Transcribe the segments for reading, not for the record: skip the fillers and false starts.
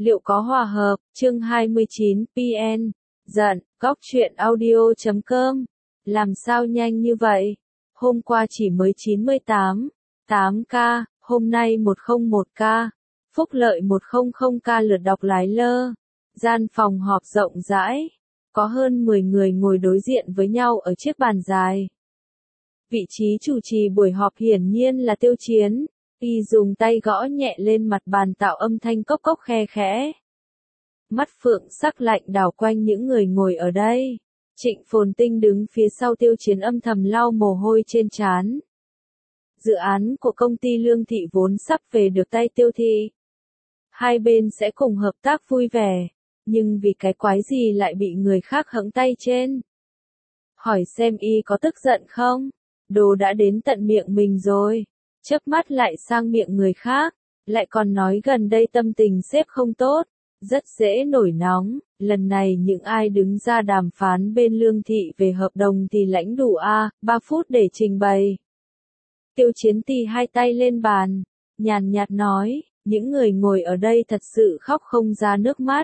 Liệu có hòa hợp? Chương 29 PN. Giận, góc truyện audio.com. Làm sao nhanh như vậy? Hôm qua chỉ mới 98k, hôm nay 101k. Phúc lợi 100k lượt đọc lái lơ. Gian phòng họp rộng rãi. Có hơn 10 người ngồi đối diện với nhau ở chiếc bàn dài. Vị trí chủ trì buổi họp hiển nhiên là Tiêu Chiến. Y dùng tay gõ nhẹ lên mặt bàn tạo âm thanh cốc cốc khe khẽ. Mắt phượng sắc lạnh đảo quanh những người ngồi ở đây. Trịnh Phồn Tinh đứng phía sau Tiêu Chiến âm thầm lau mồ hôi trên trán. Dự án của công ty Lương Thị vốn sắp về được tay Tiêu Thị. Hai bên sẽ cùng hợp tác vui vẻ, nhưng vì cái quái gì lại bị người khác hẫng tay trên. Hỏi xem y có tức giận không? Đồ đã đến tận miệng mình rồi. Chớp mắt lại sang miệng người khác, lại còn nói gần đây tâm tình sếp không tốt, rất dễ nổi nóng. Lần này những ai đứng ra đàm phán bên Lương Thị về hợp đồng thì lãnh đủ 3 phút để trình bày. Tiêu Chiến tì hai tay lên bàn, nhàn nhạt nói, những người ngồi ở đây thật sự khóc không ra nước mắt.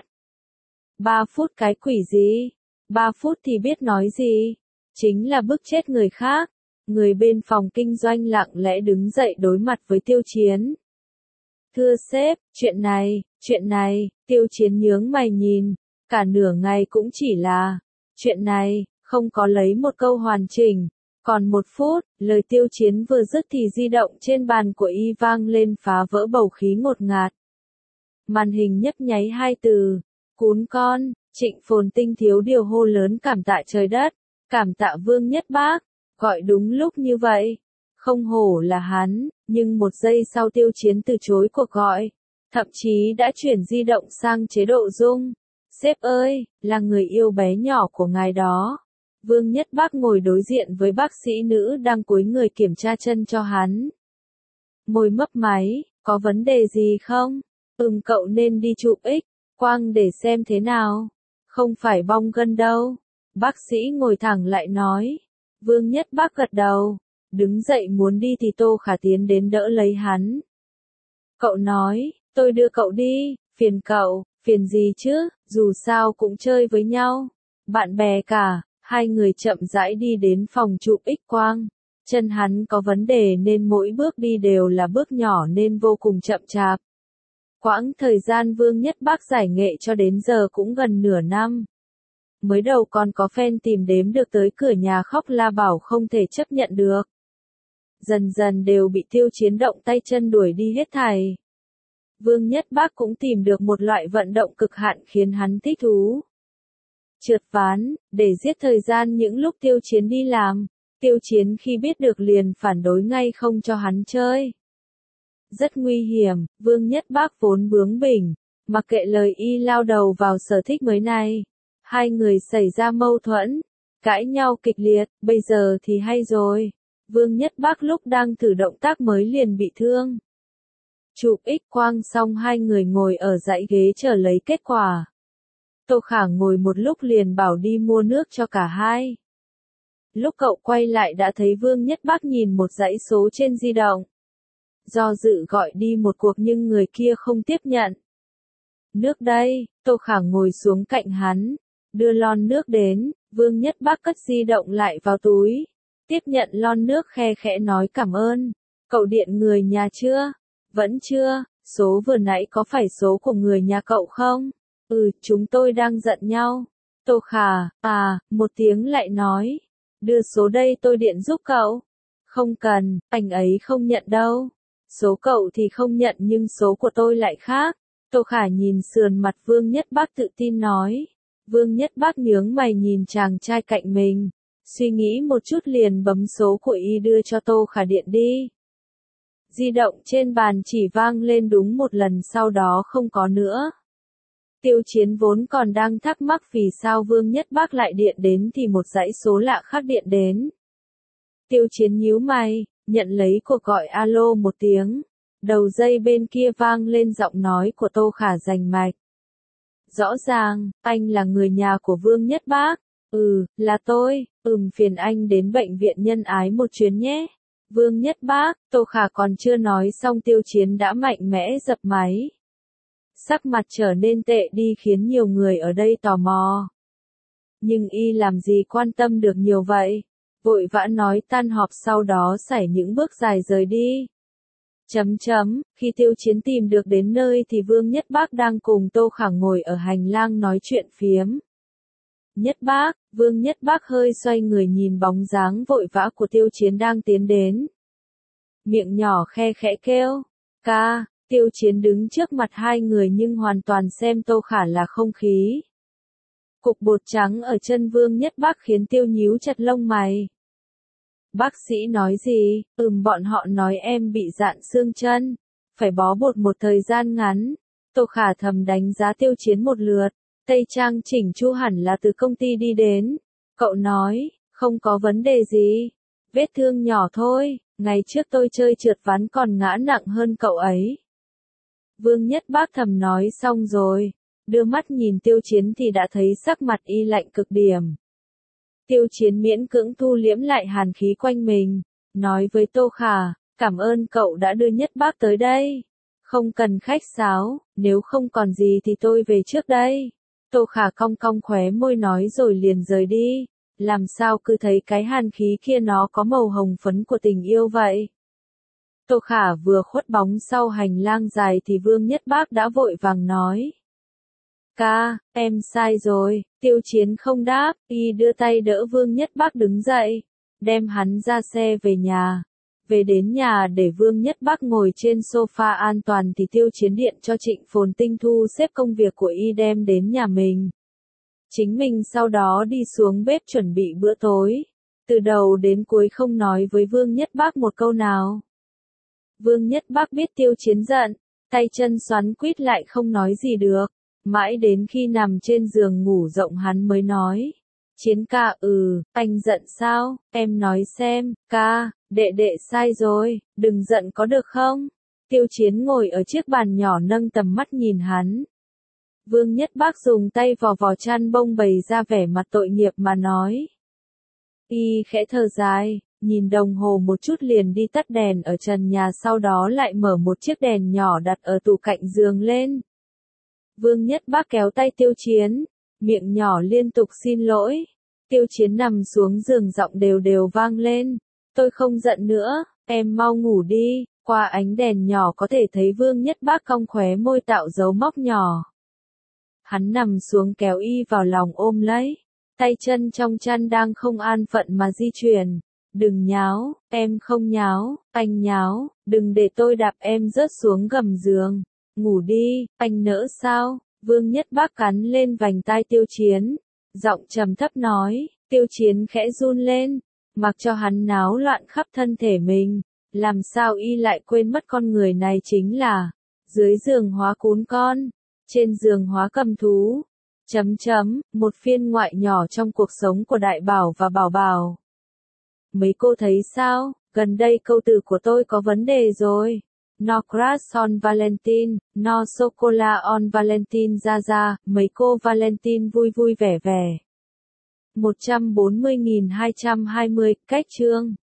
3 phút cái quỷ gì? 3 phút thì biết nói gì? Chính là bức chết người khác. Người bên phòng kinh doanh lặng lẽ đứng dậy đối mặt với Tiêu Chiến. Thưa sếp, chuyện này, Tiêu Chiến nhướng mày nhìn, cả nửa ngày cũng chỉ là, chuyện này, không có lấy một câu hoàn chỉnh. Còn 1 phút, lời Tiêu Chiến vừa dứt thì di động trên bàn của y vang lên phá vỡ bầu khí ngột ngạt. Màn hình nhấp nháy 2 từ, cún con. Trịnh Phồn Tinh thiếu điều hô lớn cảm tạ trời đất, cảm tạ Vương Nhất Bác. Gọi đúng lúc như vậy. Không hổ là hắn, nhưng 1 giây sau Tiêu Chiến từ chối cuộc gọi. Thậm chí đã chuyển di động sang chế độ rung. Sếp ơi, là người yêu bé nhỏ của ngài đó. Vương Nhất Bác ngồi đối diện với bác sĩ nữ đang cúi người kiểm tra chân cho hắn. Môi mấp máy, có vấn đề gì không? Cậu nên đi chụp X-quang để xem thế nào. Không phải bong gân đâu. Bác sĩ ngồi thẳng lại nói. Vương Nhất Bác gật đầu, đứng dậy muốn đi thì Tô Khả tiến đến đỡ lấy hắn. Cậu nói, tôi đưa cậu đi, phiền cậu, phiền gì chứ, dù sao cũng chơi với nhau. Bạn bè cả, hai người chậm rãi đi đến phòng chụp X-quang. Chân hắn có vấn đề nên mỗi bước đi đều là bước nhỏ nên vô cùng chậm chạp. Quãng thời gian Vương Nhất Bác giải nghệ cho đến giờ cũng gần nửa năm. Mới đầu còn có fan tìm đếm được tới cửa nhà khóc la bảo không thể chấp nhận được. Dần dần đều bị Tiêu Chiến động tay chân đuổi đi hết thảy. Vương Nhất Bác cũng tìm được một loại vận động cực hạn khiến hắn thích thú. Trượt ván, để giết thời gian những lúc Tiêu Chiến đi làm. Tiêu Chiến khi biết được liền phản đối ngay không cho hắn chơi. Rất nguy hiểm, Vương Nhất Bác vốn bướng bỉnh, mặc kệ lời y lao đầu vào sở thích mới này. Hai người xảy ra mâu thuẫn, cãi nhau kịch liệt, bây giờ thì hay rồi. Vương Nhất Bác lúc đang thử động tác mới liền bị thương. Chụp X-quang xong hai người ngồi ở dãy ghế chờ lấy kết quả. Tô Khả ngồi một lúc liền bảo đi mua nước cho cả hai. Lúc cậu quay lại đã thấy Vương Nhất Bác nhìn một dãy số trên di động. Do dự gọi đi một cuộc nhưng người kia không tiếp nhận. Nước đây, Tô Khả ngồi xuống cạnh hắn. Đưa lon nước đến, Vương Nhất Bác cất di động lại vào túi. Tiếp nhận lon nước khe khẽ nói cảm ơn. Cậu điện người nhà chưa? Vẫn chưa, số vừa nãy có phải số của người nhà cậu không? Chúng tôi đang giận nhau. Tô Khả, một tiếng lại nói. Đưa số đây tôi điện giúp cậu. Không cần, anh ấy không nhận đâu. Số cậu thì không nhận nhưng số của tôi lại khác. Tô Khả nhìn sườn mặt Vương Nhất Bác tự tin nói. Vương Nhất Bác nhướng mày nhìn chàng trai cạnh mình, suy nghĩ một chút liền bấm số của y đưa cho Tô Khả điện đi. Di động trên bàn chỉ vang lên đúng một lần sau đó không có nữa. Tiêu Chiến vốn còn đang thắc mắc vì sao Vương Nhất Bác lại điện đến thì một dãy số lạ khác điện đến. Tiêu Chiến nhíu mày, nhận lấy cuộc gọi alo một tiếng. Đầu dây bên kia vang lên giọng nói của Tô Khả rành mạch. Rõ ràng, anh là người nhà của Vương Nhất Bác. Là tôi, phiền anh đến bệnh viện Nhân Ái một chuyến nhé. Vương Nhất Bác, Tô Khả còn chưa nói xong Tiêu Chiến đã mạnh mẽ dập máy. Sắc mặt trở nên tệ đi khiến nhiều người ở đây tò mò. Nhưng y làm gì quan tâm được nhiều vậy, vội vã nói tan họp sau đó sải những bước dài rời đi. Khi Tiêu Chiến tìm được đến nơi thì Vương Nhất Bác đang cùng Tô Khả ngồi ở hành lang nói chuyện phiếm. Nhất Bác, Vương Nhất Bác hơi xoay người nhìn bóng dáng vội vã của Tiêu Chiến đang tiến đến. Miệng nhỏ khe khẽ kêu, ca, Tiêu Chiến đứng trước mặt hai người nhưng hoàn toàn xem Tô Khả là không khí. Cục bột trắng ở chân Vương Nhất Bác khiến Tiêu nhíu chặt lông mày. Bác sĩ nói gì? Bọn họ nói em bị dạn xương chân, phải bó bột một thời gian ngắn. Tô Khả thầm đánh giá Tiêu Chiến một lượt, tây trang chỉnh chu hẳn là từ công ty đi đến. Cậu nói, không có vấn đề gì, vết thương nhỏ thôi, ngày trước tôi chơi trượt ván còn ngã nặng hơn cậu ấy. Vương Nhất Bác thầm nói xong rồi, đưa mắt nhìn Tiêu Chiến thì đã thấy sắc mặt y lạnh cực điểm. Tiêu Chiến miễn cưỡng thu liễm lại hàn khí quanh mình, nói với Tô Khả, cảm ơn cậu đã đưa Nhất Bác tới đây. Không cần khách sáo, nếu không còn gì thì tôi về trước đây. Tô Khả cong cong khóe môi nói rồi liền rời đi, làm sao cứ thấy cái hàn khí kia nó có màu hồng phấn của tình yêu vậy. Tô Khả vừa khuất bóng sau hành lang dài thì Vương Nhất Bác đã vội vàng nói. Ca, em sai rồi, Tiêu Chiến không đáp, y đưa tay đỡ Vương Nhất Bác đứng dậy, đem hắn ra xe về nhà. Về đến nhà để Vương Nhất Bác ngồi trên sofa an toàn thì Tiêu Chiến điện cho Trịnh Phồn Tinh thu xếp công việc của y đem đến nhà mình. Chính mình sau đó đi xuống bếp chuẩn bị bữa tối, từ đầu đến cuối không nói với Vương Nhất Bác một câu nào. Vương Nhất Bác biết Tiêu Chiến giận, tay chân xoắn quít lại không nói gì được. Mãi đến khi nằm trên giường ngủ rộng hắn mới nói. Chiến ca, anh giận sao, em nói xem, ca, đệ sai rồi, đừng giận có được không? Tiêu Chiến ngồi ở chiếc bàn nhỏ nâng tầm mắt nhìn hắn. Vương Nhất Bác dùng tay vò vò chăn bông bày ra vẻ mặt tội nghiệp mà nói. Y khẽ thở dài, nhìn đồng hồ một chút liền đi tắt đèn ở trần nhà sau đó lại mở một chiếc đèn nhỏ đặt ở tủ cạnh giường lên. Vương Nhất Bác kéo tay Tiêu Chiến, miệng nhỏ liên tục xin lỗi. Tiêu Chiến nằm xuống giường giọng đều đều vang lên. Tôi không giận nữa, em mau ngủ đi. Qua ánh đèn nhỏ có thể thấy Vương Nhất Bác cong khóe môi tạo dấu móc nhỏ. Hắn nằm xuống kéo y vào lòng ôm lấy. Tay chân trong chăn đang không an phận mà di chuyển. Đừng nháo, em không nháo, anh nháo, đừng để tôi đạp em rớt xuống gầm giường. Ngủ đi, anh nỡ sao? Vương Nhất Bác cắn lên vành tai Tiêu Chiến, giọng trầm thấp nói. Tiêu Chiến khẽ run lên, mặc cho hắn náo loạn khắp thân thể mình, làm sao y lại quên mất con người này chính là dưới giường hóa cún con, trên giường hóa cầm thú. Một phiên ngoại nhỏ trong cuộc sống của Đại Bảo và Bảo Bảo. Mấy cô thấy sao? Gần đây câu từ của tôi có vấn đề rồi. No crush on Valentine, no chocolate on Valentine ra, mấy cô Valentine vui vui vẻ vẻ. 140.220, cách chương.